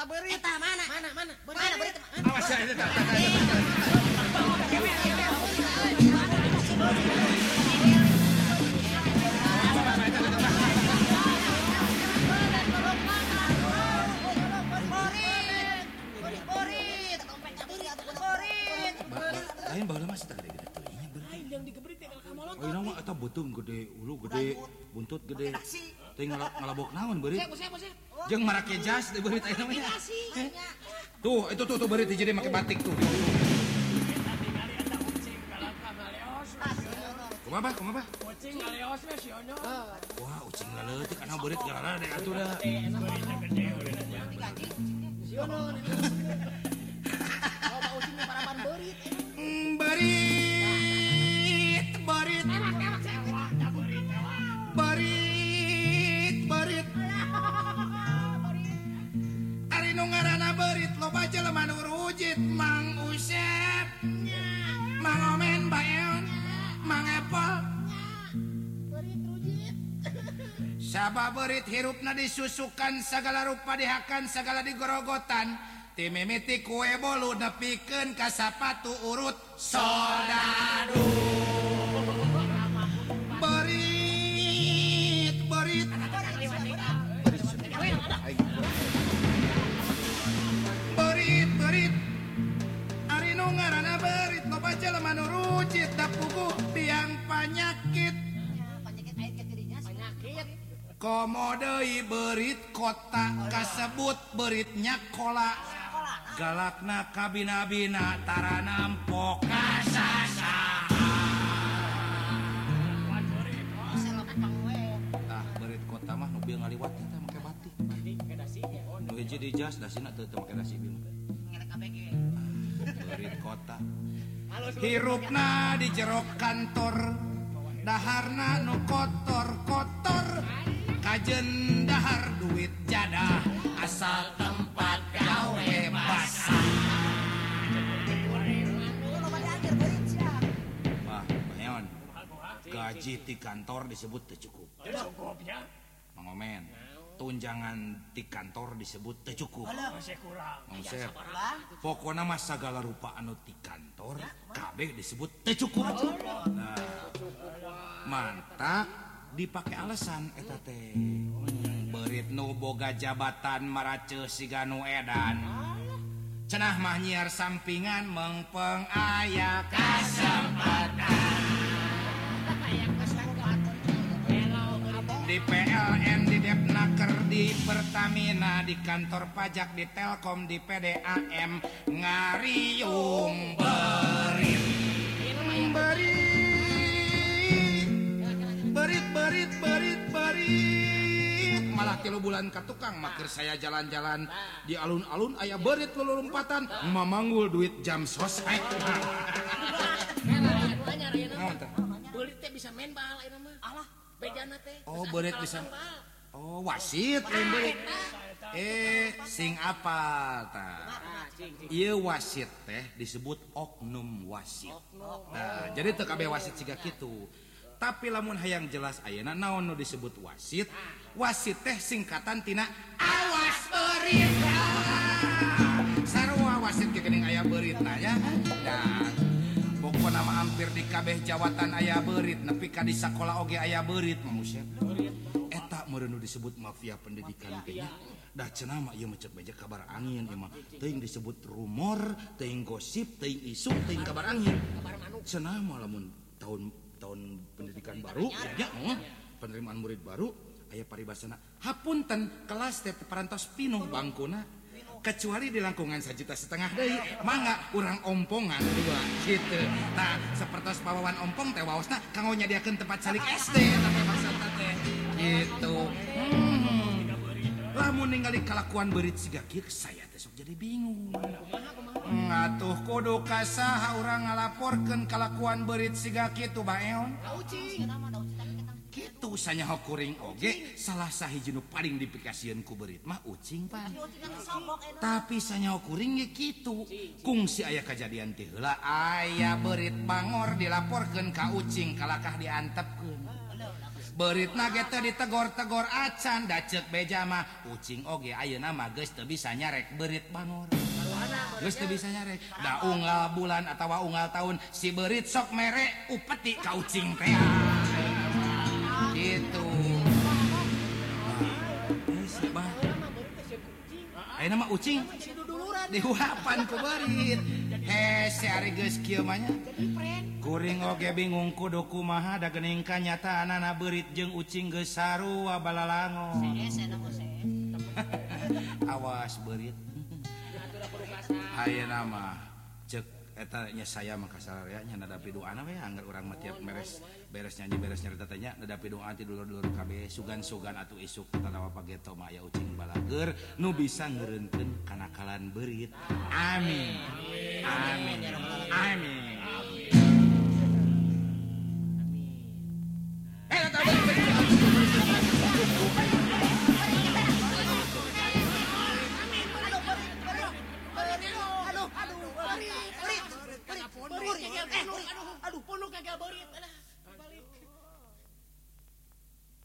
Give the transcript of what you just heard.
beurit. Eta mana? Mana? Mana beurit? Awas ya eta. Lain baheula mah eta gede-gede teuing bener. Lain yang digebrit ya ka molot. Oh, ieu mah eta beuteung gede, ulu gede, buntut gede. Teuing ngalabok naon beurit. Siap. Jeung marake jas di beurit aya namanya. Tuh, itu tuh beurit jadi make batik tuh. Kumaha? Kucing ngaleos we sionya. Wah, ucing leutik kana beurit gara deh atuh da. Siono. Loba ucing parapan beurit. Berit. Ari nu ngaranna beurit loba jelema nu rujit Mang Usep. Mang Omen Baeon, Mang Epol. Beurit rujit. Sabab beurit hirupna disusukan sagala rupa dihakan sagala digorogotan. Ti mimiti kue bolu nepikeun ka sapatu urut sodadu. Berit. Ari nu ngaranna beurit loba jelema nu rujit da puguh tiang panyakit. Panyakit air ke dirinya. Penyakit. Komo deui beurit kota kasebut beuritnya kola. Galakna kabina-bina tara nampok kasasahan. Tah beurit kota mah nu bieu ngaliwat teh make batik. Batik ke dasi ya. Nu hiji di jas dasina teu make dasi bieu. Ngelek ABG. Beurit kota. Hirupna di jero kantor. Daharna nu kotor-kotor. Kajen dahar duit jadah asal tempat gawe basah. Wah, Bayon. Gaji di kantor disebut teu cukup. Cukupnya. Mang Omen. Tunjangan di kantor disebut teu cukup. Masih kurang. Mang Usep. Pokona mah sagala rupa anu di kantor kabeh disebut teu cukup. Nah, mantap dipake alasan eta teh. Beurit nu boga jabatan maraceus siga nu edan. Cenah mah nyiar sampingan mengpeng aya kasempatan. Di PLN, di Depnaker, di Pertamina, di kantor pajak, di Telkom, di PDAM, ngariung beurit. Berit. Malah 3 bulan ka tukang makir saya jalan-jalan di alun-alun aya beurit lulumpatan mamanggul duit jam sosek. Beurit teh bisa main bal eta mah. Alah, bejana teh. Oh, beurit bisa. Oh, wasit lain beurit. Sing apal tah. Ieu wasit teh disebut oknum wasit. Nah, jadi teu kabeh wasit siga kitu. Tapi lamun hayang jelas ayeuna naon nu disebut wasit? Wasit teh singkatan tina awas beurit. Sarua wasit ge geuning aya beuritna nya. Dan pokona mah hampir di kabeh jawatan aya beurit, nepi ka di sakola oge aya beurit manusia. Eta meureun nu disebut mafia pendidikan teh nya. Da cenah mah ieu mah cek beja kabar angin ieu mah. Teuing disebut rumor, teuing gosip, teuing isu, teuing kabar angin. Cenah mah lamun tahun pendidikan baru ya penerimaan murid baru aya paribasana hapunten kelas teh parantos pinuh bangkuna kecuali di langkungan 1,5 juta deui mangga urang ompongan 2 kitu. Nah sapertos pawawan ompong teh waosna kanggo nyadiakeun tempat salik SD tapi maksudna teh gitu. Lamun ningali kalakuan beurit siga kieu saya teh sok jadi bingung. Ngatuh kudu ka saha urang ngalaporkeun kalakuan beurit siga kitu Baeon? Kitu sanyaho kuring oge salah sahiji nu paling dipikasieun ku beurit mah ucing pan. Tapi sanyaho kuring ge kitu. Kungsi aya kajadian teh heula aya beurit bangor dilaporkeun ka ucing kalakah diantepkeun. Beritna ge teu ditegor-tegor acan da ceuk beja mah ucing oge ayeuna mah geus teu bisa nyarek berit bangor. Geus teu bisa nyarek. Da unggal bulan atawa unggal tahun si berit sok mere upeti ka ucing teh. Gitu. Ayeuna mah ucing dihuapan ku berit. Hese ari geus kieu mah nya. Kuring oge bingung kudu kumaha da geuning kanyataanana berit jeung ucing geus sarua balalango. Awas berit. Ayeuna mah ceuk eta nya saya mah kasaraya nya nadapi doana we angger urang mah tiap beres nyanyi beres nyarita teh nya nadapi doa ti dulur-dulur kabeh sugan-sugan atuh isuk tanawa pageto mah aya ucing balager nu bisa ngeureunkeun kanakalan berit. Amin. Amin. Amin. Aduh, penuh kagak berit.